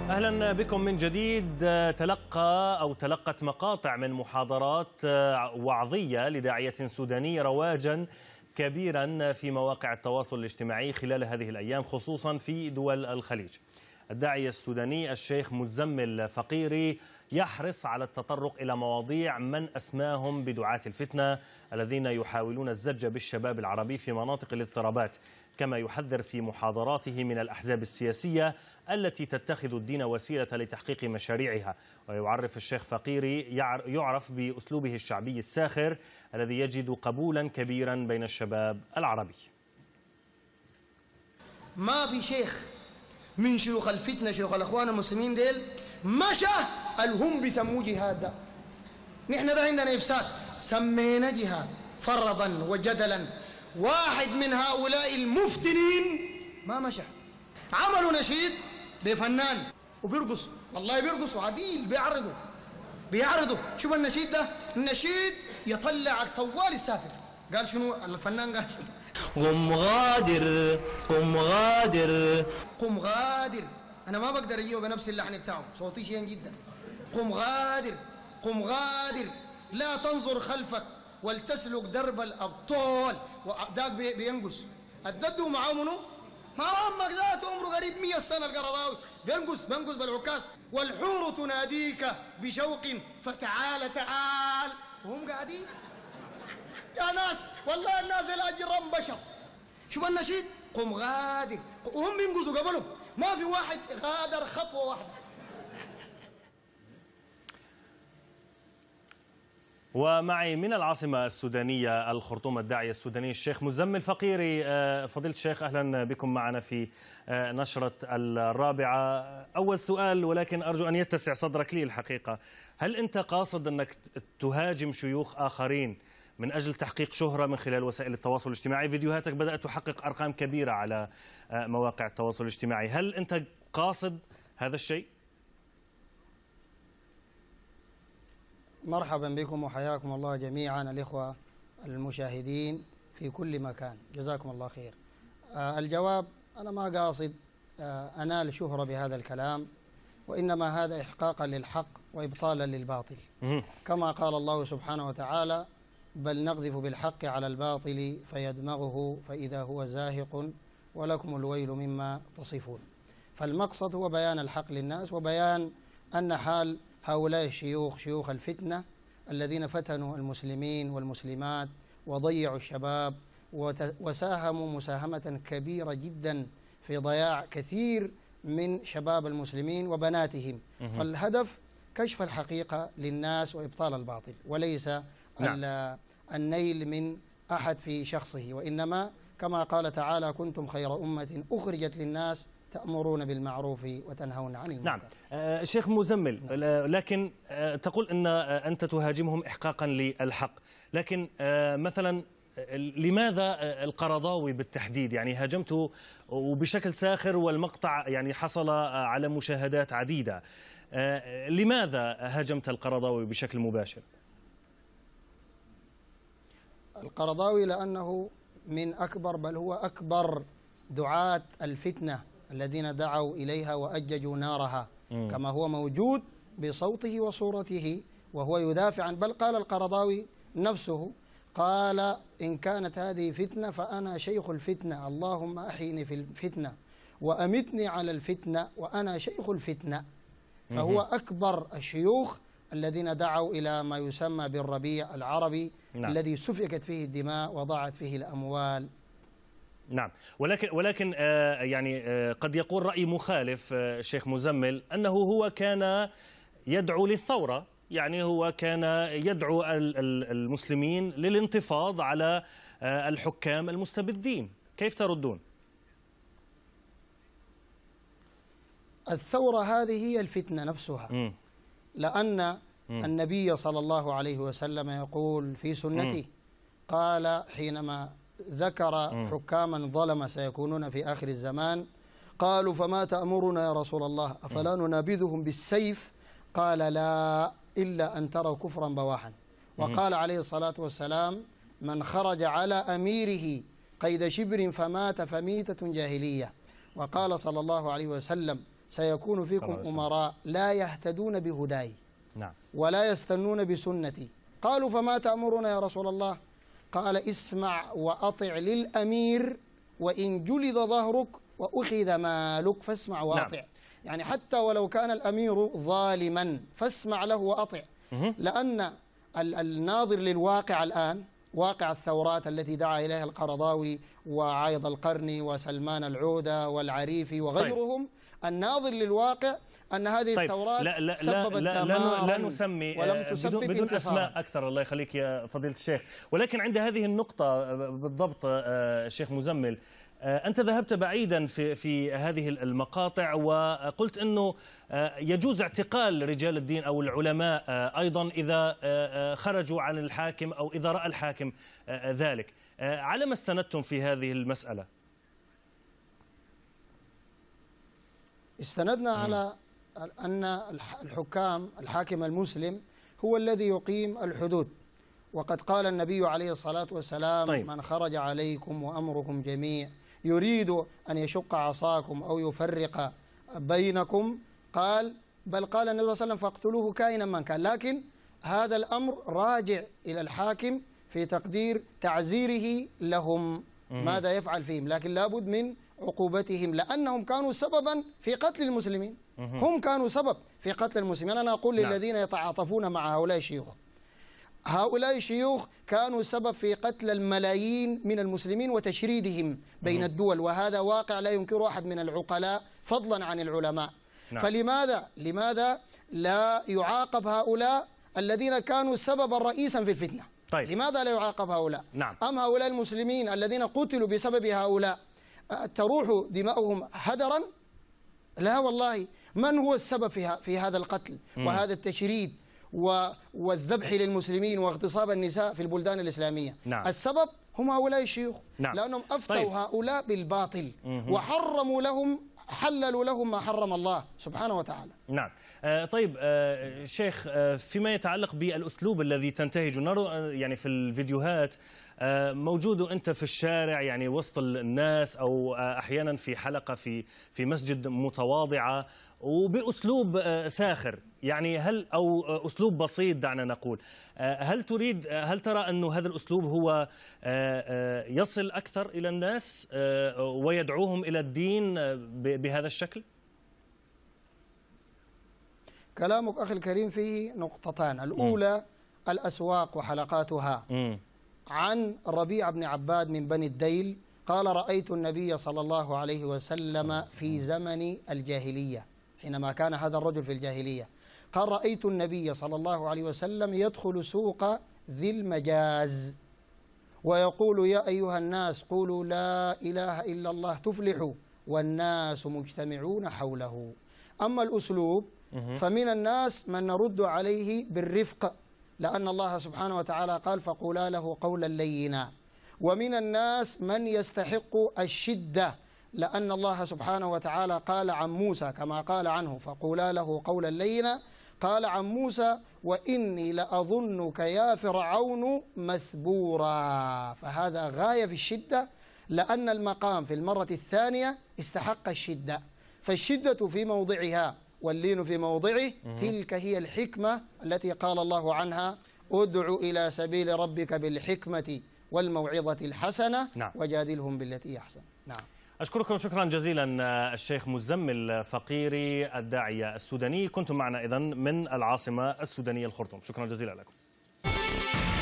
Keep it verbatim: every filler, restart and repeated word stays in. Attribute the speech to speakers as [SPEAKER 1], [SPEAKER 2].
[SPEAKER 1] أهلا بكم من جديد. تلقى أو تلقت مقاطع من محاضرات وعظية لداعية سوداني رواجا كبيرا في مواقع التواصل الاجتماعي خلال هذه الأيام، خصوصا في دول الخليج. الداعية السوداني الشيخ مزمل فقيري يحرص على التطرق إلى مواضيع من أسماهم بدعاة الفتنة الذين يحاولون الزج بالشباب العربي في مناطق الاضطرابات، كما يحذر في محاضراته من الأحزاب السياسية التي تتخذ الدين وسيلة لتحقيق مشاريعها. ويعرف الشيخ فقيري يعرف بأسلوبه الشعبي الساخر الذي يجد قبولا كبيرا بين الشباب العربي.
[SPEAKER 2] ما في شيخ من شيوخ الفتنة شيوخ الأخوان المسلمين ديل مشى الهم بسموه جهاد ده. نحن ده عندنا إفساد سمينا جهاد فرضا وجدلا. واحد من هؤلاء المفتنين ما مشى، عملوا نشيد بفنان وبيرقصوا، والله بيرقصوا عديل، بيعرضوا بيعرضوا شوف النشيد ده، النشيد يطلع الطوال السافر. قال شنو الفنان؟ قال
[SPEAKER 3] قم غادر قم غادر
[SPEAKER 2] قم غادر. أنا ما بقدر أجيبه بنفس اللحن بتاعه، صوتي شين جدا. قم غادر قم غادر لا تنظر خلفك ولتسلك درب الأبطال. وذاك بينقص الددو معاه منو؟ ما عمك ذات عمره قريب مية سنة القرضاوي بينقص بينقص بالعكاز. والحور تناديك بشوق فتعال تعال، وهم قاعدين يا ناس والله الناس الأجرم بشر. شوف النشيد قم غادر وهم بينقصوا قبله، ما في واحد غادر خطوة واحدة.
[SPEAKER 1] ومعي من العاصمة السودانية الخرطوم الداعية السوداني الشيخ مزمل فقيري. فضيلة الشيخ أهلا بكم معنا في نشرة الرابعة. أول سؤال ولكن أرجو أن يتسع صدرك لي الحقيقة، هل أنت قاصد أنك تهاجم شيوخ آخرين من أجل تحقيق شهرة من خلال وسائل التواصل الاجتماعي؟ فيديوهاتك بدأت تحقق أرقام كبيرة على مواقع التواصل الاجتماعي، هل أنت قاصد هذا الشيء؟
[SPEAKER 4] مرحبا بكم وحياكم الله جميعا الإخوة المشاهدين في كل مكان، جزاكم الله خير. آه الجواب أنا ما قاصد آه أنال شهرة بهذا الكلام، وإنما هذا إحقاقا للحق وإبطالا للباطل، كما قال الله سبحانه وتعالى بل نقذف بالحق على الباطل فيدمغه فإذا هو زاهق ولكم الويل مما تصفون. فالمقصد هو بيان الحق للناس وبيان أن حال هؤلاء الشيوخ شيوخ الفتنة الذين فتنوا المسلمين والمسلمات وضيعوا الشباب وساهموا مساهمة كبيرة جدا في ضياع كثير من شباب المسلمين وبناتهم. فالهدف كشف الحقيقة للناس وإبطال الباطل، وليس نعم. النيل من أحد في شخصه، وإنما كما قال تعالى كنتم خير أمة أخرجت للناس تأمرون بالمعروف وتنهون عن المنكر.
[SPEAKER 1] نعم آه شيخ مزمل، نعم. لكن آه تقول أن آه أنت تهاجمهم إحقاقا للحق، لكن آه مثلا لماذا القرضاوي بالتحديد؟ يعني هاجمته وبشكل ساخر والمقطع يعني حصل على مشاهدات عديدة، آه لماذا هاجمت القرضاوي بشكل مباشر؟
[SPEAKER 4] القرضاوي لأنه من أكبر بل هو أكبر دعاة الفتنة الذين دعوا إليها وأججوا نارها، م. كما هو موجود بصوته وصورته وهو يدافع عن، بل قال القرضاوي نفسه قال إن كانت هذه فتنة فأنا شيخ الفتنة، اللهم أحيني في الفتنة وأمتني على الفتنة وأنا شيخ الفتنة. فهو أكبر الشيوخ الذين دعوا إلى ما يسمى بالربيع العربي، نعم. الذي سفكت فيه الدماء وضاعت فيه الأموال.
[SPEAKER 1] نعم، ولكن ولكن آه يعني آه قد يقول رأي مخالف آه شيخ مزمل أنه هو كان يدعو للثورة، يعني هو كان يدعو المسلمين للانتفاض على آه الحكام المستبدين، كيف تردون؟
[SPEAKER 4] الثورة هذه هي الفتنة نفسها، م. لأن م. النبي صلى الله عليه وسلم يقول في سنته، م. قال حينما ذكر م. حكاما ظلم سيكونون في آخر الزمان، قالوا فما تأمرنا يا رسول الله أفلا ننابذهم بالسيف؟ قال لا إلا أن تروا كفرا بواحا. وقال عليه الصلاة والسلام من خرج على أميره قيد شبر فمات فميتة جاهلية. وقال صلى الله عليه وسلم سيكون فيكم أمراء لا يهتدون بهداي
[SPEAKER 1] نعم.
[SPEAKER 4] ولا يستنون بسنتي. قالوا فما تأمرنا يا رسول الله؟ قال اسمع وأطع للأمير وإن جلد ظهرك وأخذ مالك فاسمع وأطع. نعم. يعني حتى ولو كان الأمير ظالما فاسمع له وأطع. لأن الناظر للواقع الآن، واقع الثورات التي دعا إليها القرضاوي وعايض القرني وسلمان العودة والعريفي وغيرهم، طيب. الناظر للواقع أن هذه طيب. الثورات
[SPEAKER 1] لا لا
[SPEAKER 4] سببت
[SPEAKER 1] لا لا, لا نسمي
[SPEAKER 4] ولم تسبب
[SPEAKER 1] بدون, بدون أسماء أكثر، الله يخليك يا فضيلة الشيخ. ولكن عند هذه النقطة بالضبط الشيخ مزمل، أنت ذهبت بعيدا في في هذه المقاطع وقلت أنه يجوز اعتقال رجال الدين أو العلماء أيضا إذا خرجوا عن الحاكم أو إذا رأى الحاكم ذلك. على ما استندتم في هذه المسألة؟
[SPEAKER 4] استندنا م. على أن الحكام الحاكم المسلم هو الذي يقيم الحدود، وقد قال النبي عليه الصلاة والسلام طيب. من خرج عليكم وأمركم جميع يريد أن يشق عصاكم أو يفرق بينكم، قال بل قال النبي صلى الله عليه وسلم فاقتلوه كائنا من كان. لكن هذا الأمر راجع إلى الحاكم في تقدير تعزيره لهم مم. ماذا يفعل فيهم، لكن لابد من عقوبتهم لأنهم كانوا سببا في قتل المسلمين. مم. هم كانوا سبب في قتل المسلمين. أنا أقول نعم. للذين يتعاطفون مع هؤلاء الشيوخ، هؤلاء الشيوخ كانوا سبب في قتل الملايين من المسلمين وتشريدهم بين الدول، وهذا واقع لا ينكره أحد من العقلاء فضلا عن العلماء. نعم. فلماذا لماذا لا يعاقب هؤلاء الذين كانوا سببا رئيسا في الفتنة؟ طيب. لماذا لا يعاقب هؤلاء؟ نعم. أم هؤلاء المسلمين الذين قتلوا بسبب هؤلاء تروح دماؤهم هدرا؟ لا والله. من هو السبب في, في هذا القتل م. وهذا التشريد والذبح للمسلمين واغتصاب النساء في البلدان الإسلامية؟ نعم. السبب هم هؤلاء الشيوخ. نعم. لأنهم أفتوا طيب. هؤلاء بالباطل م- وحرموا لهم حللوا لهم ما حرم الله سبحانه وتعالى.
[SPEAKER 1] نعم. آه طيب آه شيخ، آه فيما يتعلق بالأسلوب الذي تنتهج، نرى يعني في الفيديوهات آه موجود أنت في الشارع يعني وسط الناس أو آه أحيانا في حلقة في في مسجد متواضعة وبأسلوب آه ساخر، يعني هل أو أسلوب بسيط دعنا نقول، آه هل تريد هل ترى أنه هذا الأسلوب هو آه آه يصل أكثر إلى الناس آه ويدعوهم إلى الدين بهذا الشكل؟
[SPEAKER 4] كلامك أخي الكريم فيه نقطتان. الأولى م. الأسواق وحلقاتها. م. عن ربيع بن عباد من بني الديل قال رأيت النبي صلى الله عليه وسلم في زمن الجاهلية، حينما كان هذا الرجل في الجاهلية، قال رأيت النبي صلى الله عليه وسلم يدخل سوق ذي المجاز ويقول يا أيها الناس قولوا لا إله إلا الله تفلحوا والناس مجتمعون حوله. أما الأسلوب فمن الناس من نرد عليه بالرفق، لأن الله سبحانه وتعالى قال فقولا له قولا لينا. ومن الناس من يستحق الشدة، لأن الله سبحانه وتعالى قال عن موسى كما قال عنه فقولا له قولا لينا، قال عن موسى وإني لأظنك يا فرعون مثبورا. فهذا غاية في الشدة، لأن المقام في المرة الثانية استحق الشدة، فالشدة في موضعها واللين في موضعه. تلك هي الحكمة التي قال الله عنها ادع إلى سبيل ربك بالحكمة والموعظة الحسنة. نعم. وجادلهم بالتي هي أحسن. نعم.
[SPEAKER 1] أشكركم شكرا جزيلا الشيخ مزمل فقيري الداعية السوداني، كنتم معنا إذن من العاصمة السودانية الخرطوم، شكرا جزيلا لكم.